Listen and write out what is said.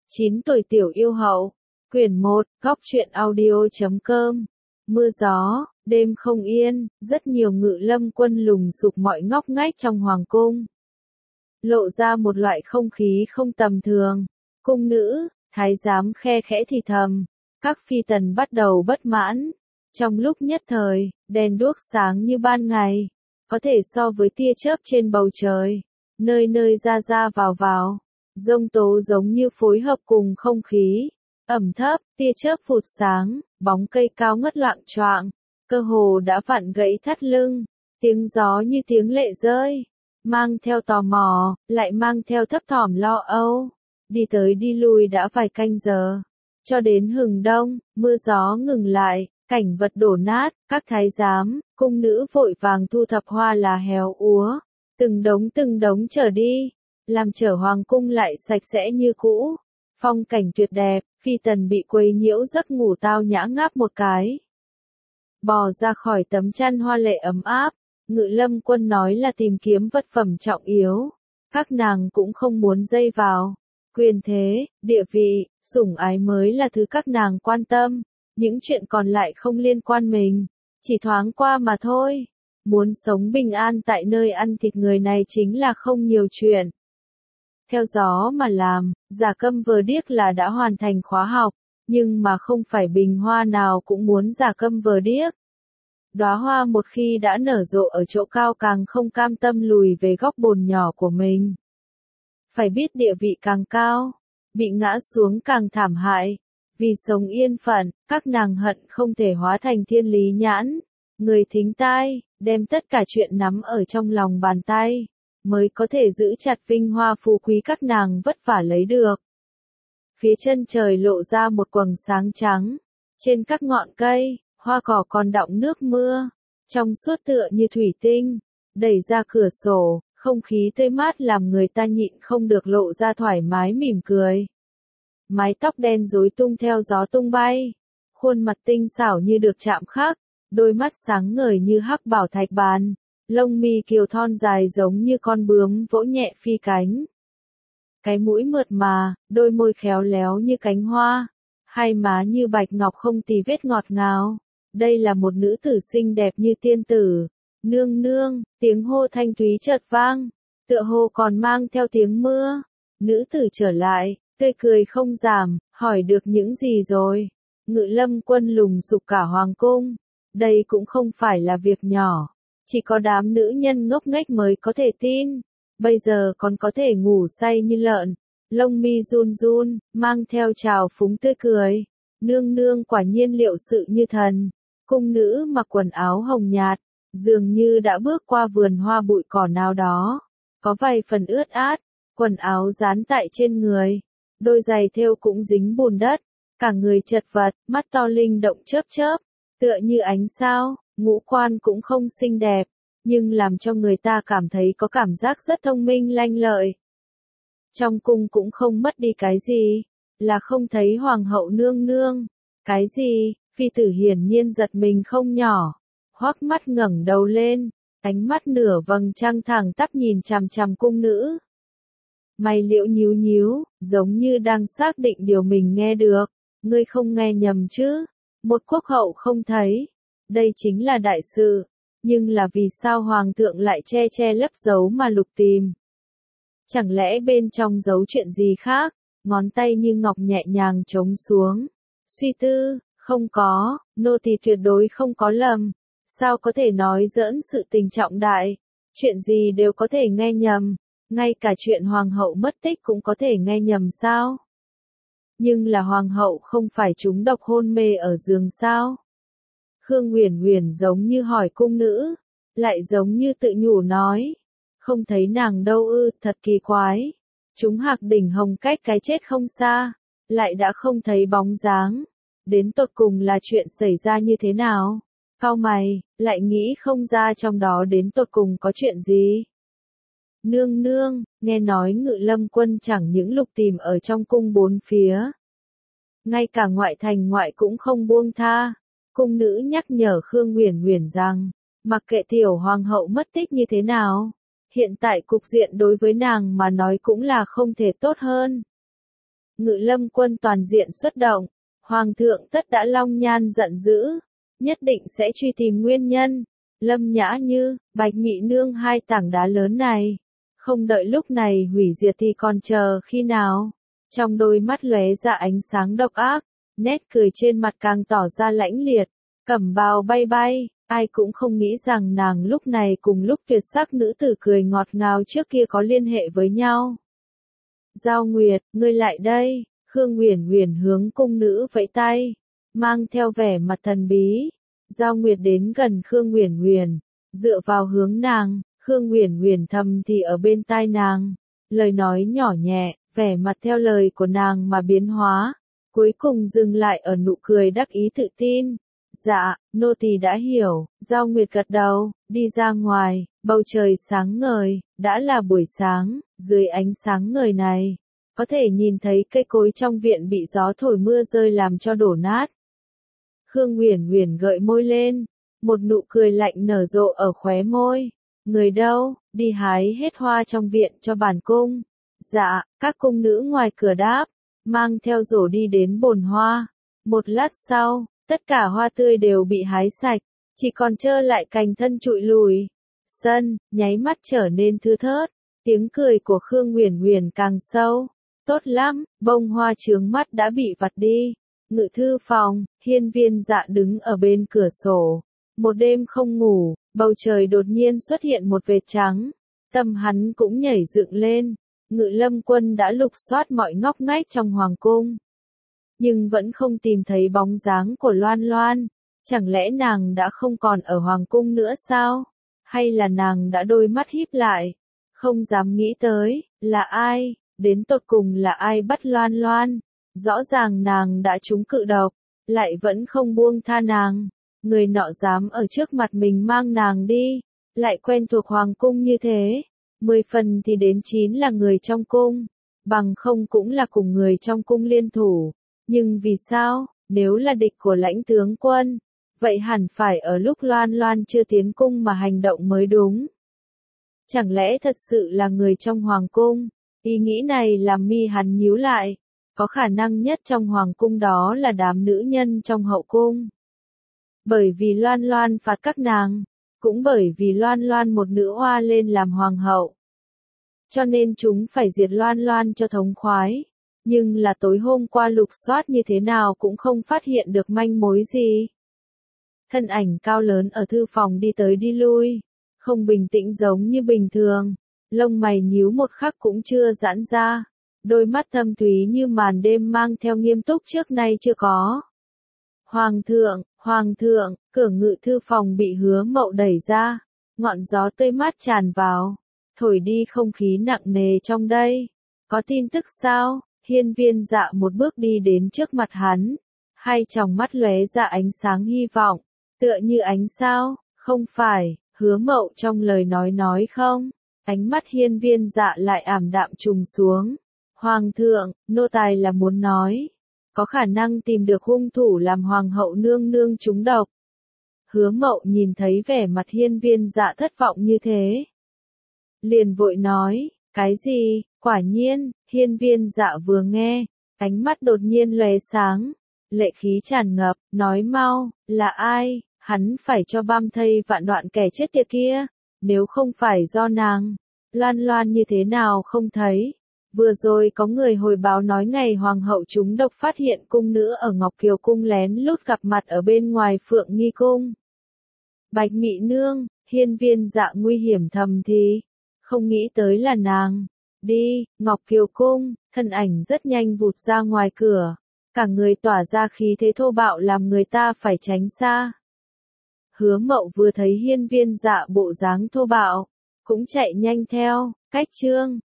9 tuổi tiểu yêu hậu. Quyển 1, góc truyện audio.com. Mưa gió, đêm không yên, rất nhiều ngự lâm quân lùng sục mọi ngóc ngách trong hoàng cung. Lộ ra một loại không khí không tầm thường. Cung nữ, thái giám khe khẽ thì thầm. Các phi tần bắt đầu bất mãn. Trong lúc nhất thời, đèn đuốc sáng như ban ngày. Có thể so với tia chớp trên bầu trời. Nơi nơi ra ra vào. Giông tố giống như phối hợp cùng không khí. Ẩm thấp, tia chớp phụt sáng, bóng cây cao ngất loạng choạng. Cơ hồ đã vặn gãy thắt lưng. Tiếng gió như tiếng lệ rơi. Mang theo tò mò, lại mang theo thấp thỏm lo âu. Đi tới đi lui đã vài canh giờ. Cho đến hừng đông, mưa gió ngừng lại, cảnh vật đổ nát, các thái giám, cung nữ vội vàng thu thập hoa là héo úa. Từng đống trở đi, làm trở hoàng cung lại sạch sẽ như cũ. Phong cảnh tuyệt đẹp, phi tần bị quấy nhiễu giấc ngủ tao nhã ngáp một cái. Bò ra khỏi tấm chăn hoa lệ ấm áp, Ngự lâm quân nói là tìm kiếm vật phẩm trọng yếu. Các nàng cũng không muốn dây vào. Quyền thế, địa vị, sủng ái mới là thứ các nàng quan tâm. Những chuyện còn lại không liên quan mình. Chỉ thoáng qua mà thôi. Muốn sống bình an tại nơi ăn thịt người này chính là không nhiều chuyện. Theo gió mà làm, Giả Câm Vờ Điếc là đã hoàn thành khóa học, nhưng mà không phải bình hoa nào cũng muốn Giả Câm Vờ Điếc. Đóa hoa một khi đã nở rộ ở chỗ cao càng không cam tâm lùi về góc bồn nhỏ của mình. Phải biết địa vị càng cao, bị ngã xuống càng thảm hại. Vì sống yên phận, các nàng hận không thể hóa thành thiên lý nhãn, người thính tai, đem tất cả chuyện nắm ở trong lòng bàn tay, mới có thể giữ chặt vinh hoa phú quý các nàng vất vả lấy được. Phía chân trời lộ ra một quầng sáng trắng, trên các ngọn cây, hoa cỏ còn đọng nước mưa, trong suốt tựa như thủy tinh, đẩy ra cửa sổ, không khí tươi mát làm người ta nhịn không được lộ ra thoải mái mỉm cười. Mái tóc đen rối tung theo gió tung bay, khuôn mặt tinh xảo như được chạm khắc, đôi mắt sáng ngời như hắc bảo thạch bàn, lông mi kiều thon dài giống như con bướm vỗ nhẹ phi cánh. Cái mũi mượt mà, đôi môi khéo léo như cánh hoa, hai má như bạch ngọc không tì vết ngọt ngào. Đây là một nữ tử xinh đẹp như tiên tử. Nương nương, tiếng hô thanh thúy chợt vang, tựa hồ còn mang theo tiếng mưa. Nữ tử trở lại, tươi cười không giảm, hỏi được những gì rồi. Ngự lâm quân lùng sục cả hoàng cung. Đây cũng không phải là việc nhỏ. Chỉ có đám nữ nhân ngốc nghếch mới có thể tin. Bây giờ còn có thể ngủ say như lợn. Lông mi run run, mang theo trào phúng tươi cười. Nương nương quả nhiên liệu sự như thần. Cung nữ mặc quần áo hồng nhạt, dường như đã bước qua vườn hoa bụi cỏ nào đó. Có vài phần ướt át, quần áo dán tại trên người. Đôi giày thêu cũng dính bùn đất. Cả người chật vật, mắt to linh động chớp chớp. Tựa như ánh sao, ngũ quan cũng không xinh đẹp. Nhưng làm cho người ta cảm thấy có cảm giác rất thông minh lanh lợi. Trong cung cũng không mất đi cái gì, là không thấy hoàng hậu nương nương. Cái gì? Phi tử hiển nhiên giật mình không nhỏ. Hoắc mắt ngẩng đầu lên, ánh mắt nửa vầng trăng thẳng tắp nhìn chằm chằm cung nữ. Mày liễu nhíu nhíu, giống như đang xác định điều mình nghe được. Ngươi không nghe nhầm chứ? Một quốc hậu không thấy. Đây chính là đại sự. Nhưng là vì sao hoàng thượng lại che lấp giấu mà lục tìm? Chẳng lẽ bên trong giấu chuyện gì khác? Ngón tay như ngọc nhẹ nhàng trống xuống. Suy tư, không có, nô tỳ tuyệt đối không có lầm. Sao có thể nói giỡn sự tình trọng đại? Chuyện gì đều có thể nghe nhầm. Ngay cả chuyện hoàng hậu mất tích cũng có thể nghe nhầm sao? Nhưng là hoàng hậu không phải trúng độc hôn mê ở giường sao? Khương Uyển Uyển giống như hỏi cung nữ, lại giống như tự nhủ nói, không thấy nàng đâu ư, thật kỳ quái. Chúng Hạc Đỉnh Hồng cách cái chết không xa, lại đã không thấy bóng dáng. Đến tột cùng là chuyện xảy ra như thế nào? Cau mày, lại nghĩ không ra trong đó đến tột cùng có chuyện gì. Nương nương, nghe nói Ngự lâm quân chẳng những lục tìm ở trong cung bốn phía. Ngay cả ngoại thành ngoại cũng không buông tha. Cung nữ nhắc nhở Khương Uyển Uyển rằng, mặc kệ tiểu hoàng hậu mất tích như thế nào, hiện tại cục diện đối với nàng mà nói cũng là không thể tốt hơn. Ngự lâm quân toàn diện xuất động, Hoàng thượng tất đã long nhan giận dữ, nhất định sẽ truy tìm nguyên nhân. Lâm Nhã Như, Bạch Mị Nương hai tảng đá lớn này, không đợi lúc này hủy diệt thì còn chờ khi nào? Trong đôi mắt lóe ra ánh sáng độc ác, nét cười trên mặt càng tỏ ra lãnh liệt, cẩm bào bay bay, ai cũng không nghĩ rằng nàng lúc này cùng lúc tuyệt sắc nữ tử cười ngọt ngào trước kia có liên hệ với nhau. Giao Nguyệt, ngươi lại đây, Khương Uyển Uyển hướng cung nữ vẫy tay, mang theo vẻ mặt thần bí. Giao Nguyệt đến gần Khương Uyển Uyển, dựa vào hướng nàng, Khương Uyển Uyển thầm thì ở bên tai nàng, lời nói nhỏ nhẹ, vẻ mặt theo lời của nàng mà biến hóa, cuối cùng dừng lại ở nụ cười đắc ý tự tin. Dạ, nô tỳ đã hiểu. Giao Nguyệt gật đầu, đi ra ngoài, bầu trời sáng ngời, đã là buổi sáng, dưới ánh sáng ngời này, có thể nhìn thấy cây cối trong viện bị gió thổi mưa rơi làm cho đổ nát. Khương Uyển Uyển gợi môi lên, một nụ cười lạnh nở rộ ở khóe môi. Người đâu, đi hái hết hoa trong viện cho bản cung. Dạ, các cung nữ ngoài cửa đáp, mang theo rổ đi đến bồn hoa. Một lát sau, tất cả hoa tươi đều bị hái sạch, chỉ còn trơ lại cành thân trụi lùi. Sân, nháy mắt trở nên thưa thớt, tiếng cười của Khương Uyển Uyển càng sâu. Tốt lắm, bông hoa chướng mắt đã bị vặt đi. Ngự thư phòng, Hiên Viên Dạ đứng ở bên cửa sổ. Một đêm không ngủ, bầu trời đột nhiên xuất hiện một vệt trắng. Tâm hắn cũng nhảy dựng lên. Ngự lâm quân đã lục soát mọi ngóc ngách trong hoàng cung, nhưng vẫn không tìm thấy bóng dáng của Loan Loan. Chẳng lẽ nàng đã không còn ở hoàng cung nữa sao? Hay là nàng đã đôi mắt híp lại, không dám nghĩ tới, là ai, đến tột cùng là ai bắt Loan Loan? Rõ ràng nàng đã trúng cự độc, lại vẫn không buông tha nàng. Người nọ dám ở trước mặt mình mang nàng đi, lại quen thuộc hoàng cung như thế. 10 phần thì đến 9 là người trong cung, bằng không cũng là cùng người trong cung liên thủ. Nhưng vì sao, nếu là địch của lãnh tướng quân, vậy hẳn phải ở lúc Loan Loan chưa tiến cung mà hành động mới đúng. Chẳng lẽ thật sự là người trong hoàng cung? Ý nghĩ này làm mi hắn nhíu lại, có khả năng nhất trong hoàng cung đó là đám nữ nhân trong hậu cung. Bởi vì Loan Loan phạt các nàng, cũng bởi vì Loan Loan một nữ hoa lên làm hoàng hậu. Cho nên chúng phải diệt Loan Loan cho thống khoái. Nhưng là tối hôm qua lục soát như thế nào cũng không phát hiện được manh mối gì. Thân ảnh cao lớn ở thư phòng đi tới đi lui, không bình tĩnh giống như bình thường, lông mày nhíu một khắc cũng chưa giãn ra, đôi mắt thâm thúy như màn đêm mang theo nghiêm túc trước nay chưa có. Hoàng thượng, cửa ngự thư phòng bị Hứa Mậu đẩy ra, ngọn gió tươi mát tràn vào, thổi đi không khí nặng nề trong đây. Có tin tức sao? Hiên Viên Dạ một bước đi đến trước mặt hắn, hai tròng mắt lóe ra ánh sáng hy vọng, tựa như ánh sao. Không phải, Hứa Mậu trong lời nói không, ánh mắt Hiên Viên Dạ lại ảm đạm trùng xuống. Hoàng thượng, nô tài là muốn nói, có khả năng tìm được hung thủ làm hoàng hậu nương nương trúng độc. Hứa Mậu nhìn thấy vẻ mặt Hiên Viên Dạ thất vọng như thế, liền vội nói, cái gì? Quả nhiên, Hiên Viên Dạ vừa nghe, ánh mắt đột nhiên lóe sáng, lệ khí tràn ngập, nói mau, là ai? Hắn phải cho băm thây vạn đoạn kẻ chết tiệt kia, nếu không phải do nàng, Loan Loan như thế nào không thấy. Vừa rồi có người hồi báo nói ngày hoàng hậu trúng độc phát hiện cung nữ ở Ngọc Kiều cung lén lút gặp mặt ở bên ngoài Phượng Nghi cung. Bạch Mị Nương, Hiên Viên Dạ nguy hiểm thầm thì, không nghĩ tới là nàng. Đi, Ngọc Kiều cung, thân ảnh rất nhanh vụt ra ngoài cửa, cả người tỏa ra khí thế thô bạo làm người ta phải tránh xa. Hứa Mậu vừa thấy Hiên Viên Dạ bộ dáng thô bạo, cũng chạy nhanh theo. Cách chương